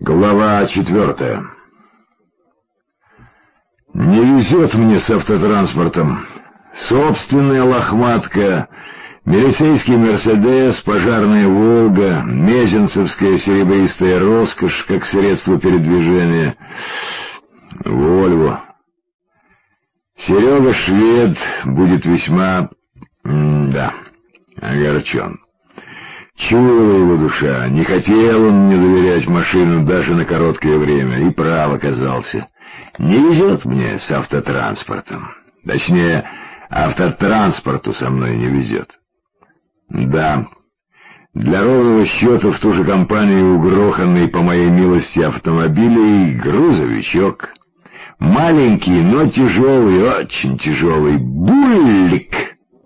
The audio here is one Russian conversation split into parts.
Глава 4. Не везет мне с автотранспортом. Собственная лохматка, милицейский «Мерседес», пожарная «Волга», мезенцевская серебристая роскошь как средство передвижения, «Вольво». Серега Швед будет весьма, огорчен. Чуяла его душа, не хотел он мне доверять машину даже на короткое время, и прав оказался. Не везет мне с автотранспортом. Точнее, автотранспорту со мной не везет. Да, для ровного счета в ту же компанию угроханный по моей милости автомобилей грузовичок. Маленький, но тяжелый, очень тяжелый буллик.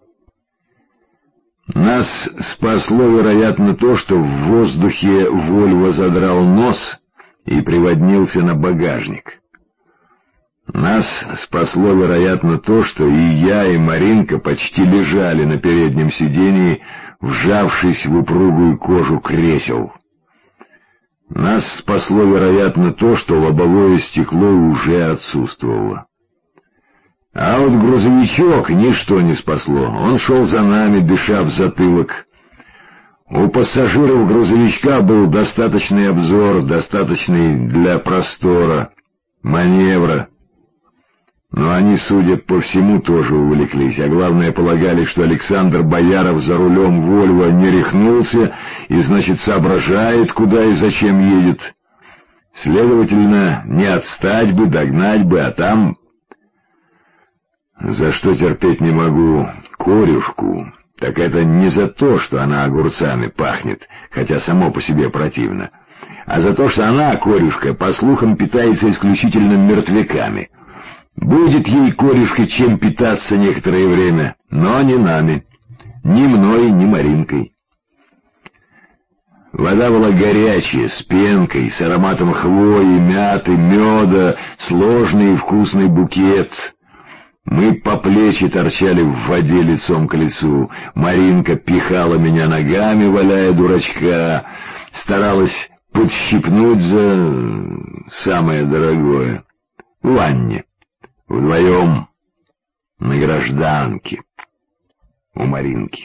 Нас спасло, вероятно, то, что в воздухе Вольво задрал нос и приводнился на багажник. Нас спасло, вероятно, то, что и я, и Маринка почти лежали на переднем сидении, вжавшись в упругую кожу кресел. Нас спасло, вероятно, то, что лобовое стекло уже отсутствовало. А вот грузовичок ничто не спасло. Он шел за нами, дыша в затылок. У пассажиров грузовичка был достаточный обзор, достаточный для простора, маневра. Но они, судя по всему, тоже увлеклись, а главное, полагали, что Александр Бояров за рулем «Вольво» не рехнулся и, значит, соображает, куда и зачем едет. Следовательно, не отстать бы, догнать бы, а там... За что терпеть не могу корюшку, так это не за то, что она огурцами пахнет, хотя само по себе противно, а за то, что она, корюшка, по слухам, питается исключительно мертвяками. Будет ей, корюшка, чем питаться некоторое время, но не нами, ни мной, ни Маринкой. Вода была горячая, с пенкой, с ароматом хвои, мяты, меда, сложный и вкусный букет. Мы по плечи торчали в воде лицом к лицу. Маринка пихала меня ногами, валяя дурачка, старалась подщипнуть за самое дорогое. В ванне. Вдвоем. На гражданке. У Маринки.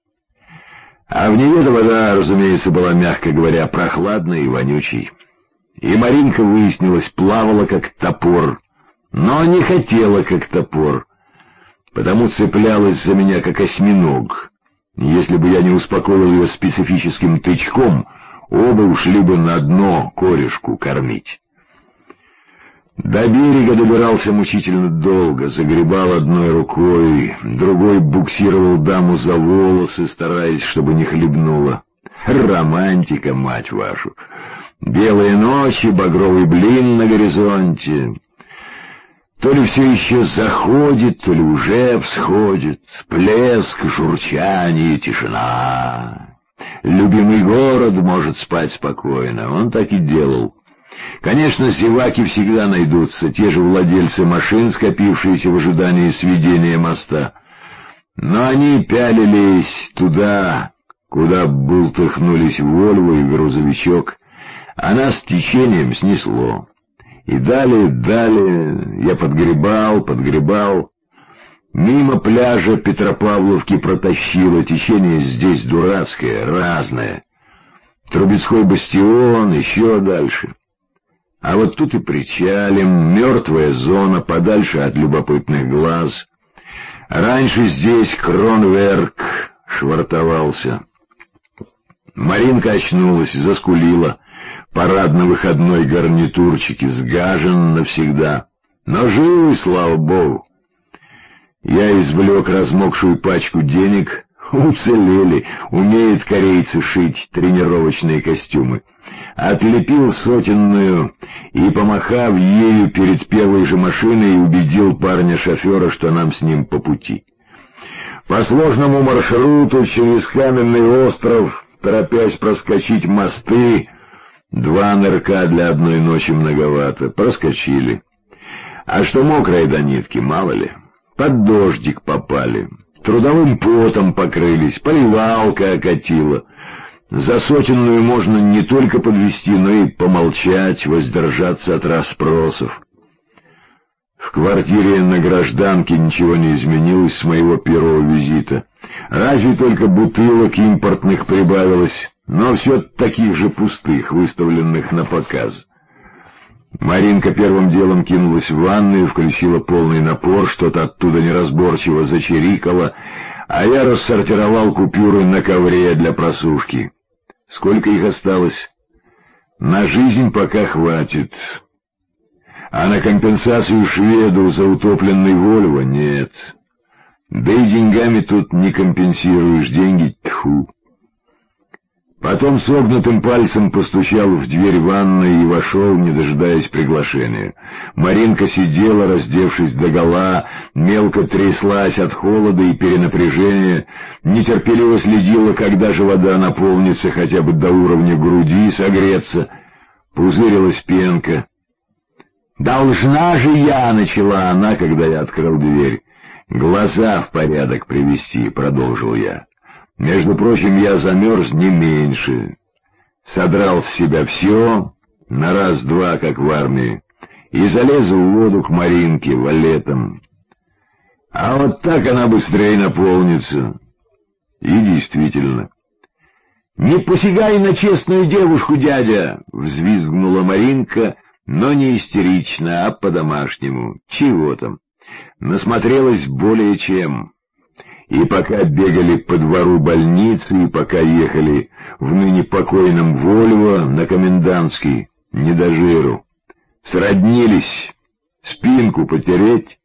А в ней эта вода, разумеется, была, мягко говоря, прохладной и вонючей. И Маринка, выяснилось, плавала как топор, но не хотела как топор, потому цеплялась за меня как осьминог. Если бы я не успокоил ее специфическим тычком, оба ушли бы на дно корешку кормить. До берега добирался мучительно долго, загребал одной рукой, другой буксировал даму за волосы, стараясь, чтобы не хлебнула. Романтика, мать вашу! Белые ночи, багровый блин на горизонте. То ли все еще заходит, то ли уже всходит. Плеск, журчание, тишина. Любимый город может спать спокойно. Он так и делал. Конечно, зеваки всегда найдутся, те же владельцы машин, скопившиеся в ожидании сведения моста. Но они пялились туда, куда бултыхнулись Вольво и грузовичок, а нас течением снесло. И далее я подгребал. Мимо пляжа Петропавловки протащило, течение здесь дурацкое, разное. Трубецкой бастион, еще дальше. А вот тут и причалим, мертвая зона, подальше от любопытных глаз. Раньше здесь Кронверк швартовался. Маринка очнулась, заскулила. Парадно-выходной гарнитурчик сгажен навсегда, но живы, слава богу. Я извлек размокшую пачку денег. Уцелели, умеют корейцы шить тренировочные костюмы. Отлепил сотенную и, помахав ею перед первой же машиной, убедил парня-шофера, что нам с ним по пути. По сложному маршруту через Каменный остров, торопясь проскочить мосты, 2 нырка для одной ночи многовато, проскочили. А что мокрое до нитки, мало ли, под дождик попали, трудовым потом покрылись, поливалка окатила. За сотенную можно не только подвести, но и помолчать, воздержаться от расспросов. В квартире на Гражданке ничего не изменилось с моего первого визита. Разве только бутылок импортных прибавилось, но все таких же пустых, выставленных на показ. Маринка первым делом кинулась в ванную, включила полный напор, что-то оттуда неразборчиво зачирикало, а я рассортировал купюры на ковре для просушки. Сколько их осталось? На жизнь пока хватит. А на компенсацию шведу за утопленный Вольво нет. Да и деньгами тут не компенсируешь, деньги тьфу. Потом согнутым пальцем постучал в дверь ванной и вошел, не дожидаясь приглашения. Маринка сидела, раздевшись догола, мелко тряслась от холода и перенапряжения, нетерпеливо следила, когда же вода наполнится хотя бы до уровня груди, согреться. Пузырилась пенка. «Должна же я!» — начала она, когда я открыл дверь. «Глаза в порядок привести», — продолжил я. «Между прочим, я замерз не меньше. Содрал с себя все, на раз-два, как в армии, и залез в воду к Маринке валетом. А вот так она быстрее наполнится». И действительно. «Не посягай на честную девушку, дядя!» — взвизгнула Маринка, но не истерично, а по-домашнему. Чего там? Насмотрелась более чем. И пока бегали по двору больницы, и пока ехали в ныне покойном Вольво на Комендантский, не до жиру. Сроднились, спинку потереть.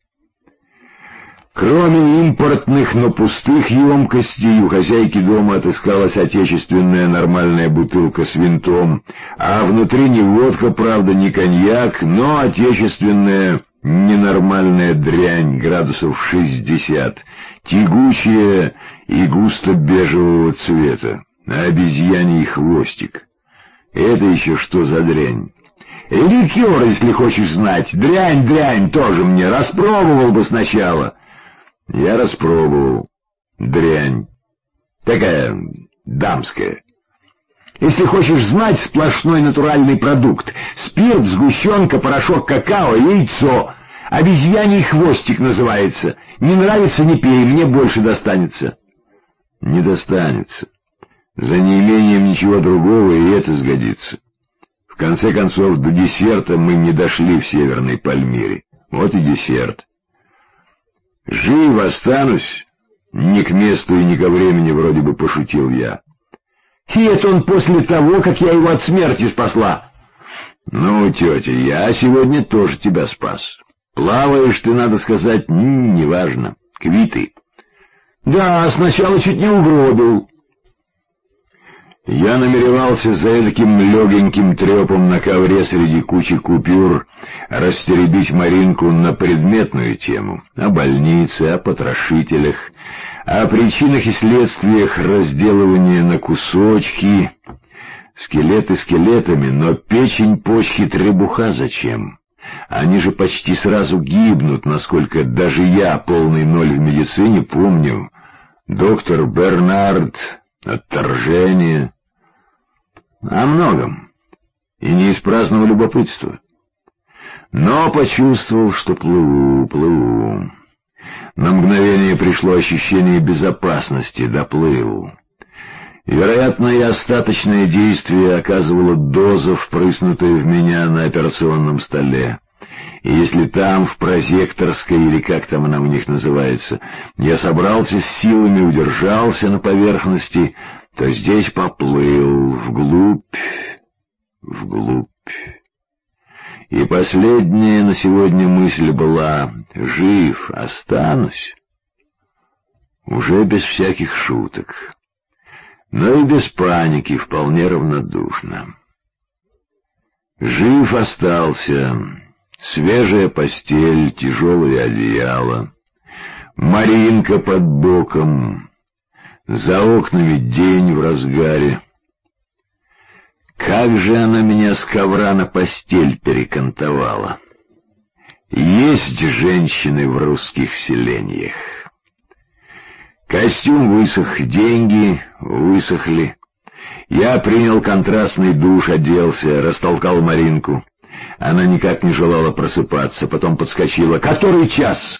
Кроме импортных, но пустых емкостей, у хозяйки дома отыскалась отечественная нормальная бутылка с винтом, а внутри не водка, правда, не коньяк, но отечественная ненормальная дрянь градусов 60, тягучая и густо-бежевого цвета, обезьяний хвостик. Это еще что за дрянь? Ликер, если хочешь знать. Дрянь, тоже мне, распробовал бы сначала. Я распробовал. Дрянь. Такая дамская. Если хочешь знать, сплошной натуральный продукт. Спирт, сгущенка, порошок какао, яйцо. Обезьяний хвостик называется. Не нравится — не пей, мне больше достанется. Не достанется. За неимением ничего другого и это сгодится. В конце концов, до десерта мы не дошли в Северной Пальмире. Вот и десерт. Жив останусь. Не к месту и не ко времени, вроде бы пошутил я. И это он после того, как я его от смерти спасла. Ну, тетя, я сегодня тоже тебя спас. Плаваешь ты, надо сказать, неважно. Квиты. Да, сначала чуть не угробил. Я намеревался за этаким легеньким трепом на ковре среди кучи купюр растеребить Маринку на предметную тему, о больнице, о потрошителях, о причинах и следствиях разделывания на кусочки. Скелеты скелетами, но печень, почки, требуха зачем? Они же почти сразу гибнут, насколько даже я, полный ноль в медицине, помню. Доктор Бернард, отторжение. О многом. И не из праздного любопытства. Но почувствовал, что плыву. На мгновение пришло ощущение безопасности, доплыл. Вероятно, и остаточное действие оказывала доза, впрыснутая в меня на операционном столе. И если там, в прозекторской, или как там она у них называется, я собрался с силами, удержался на поверхности, то здесь поплыл вглубь. И последняя на сегодня мысль была: жив останусь. Уже без всяких шуток, но и без паники, вполне равнодушно. Жив остался. Свежая постель, тяжелое одеяло, Маринка под боком, за окнами день в разгаре. Как же она меня с ковра на постель перекантовала. Есть женщины в русских селениях. Костюм высох, деньги высохли, Я принял контрастный душ, оделся, растолкал Маринку. Она никак не желала просыпаться, потом подскочила. «Который час?»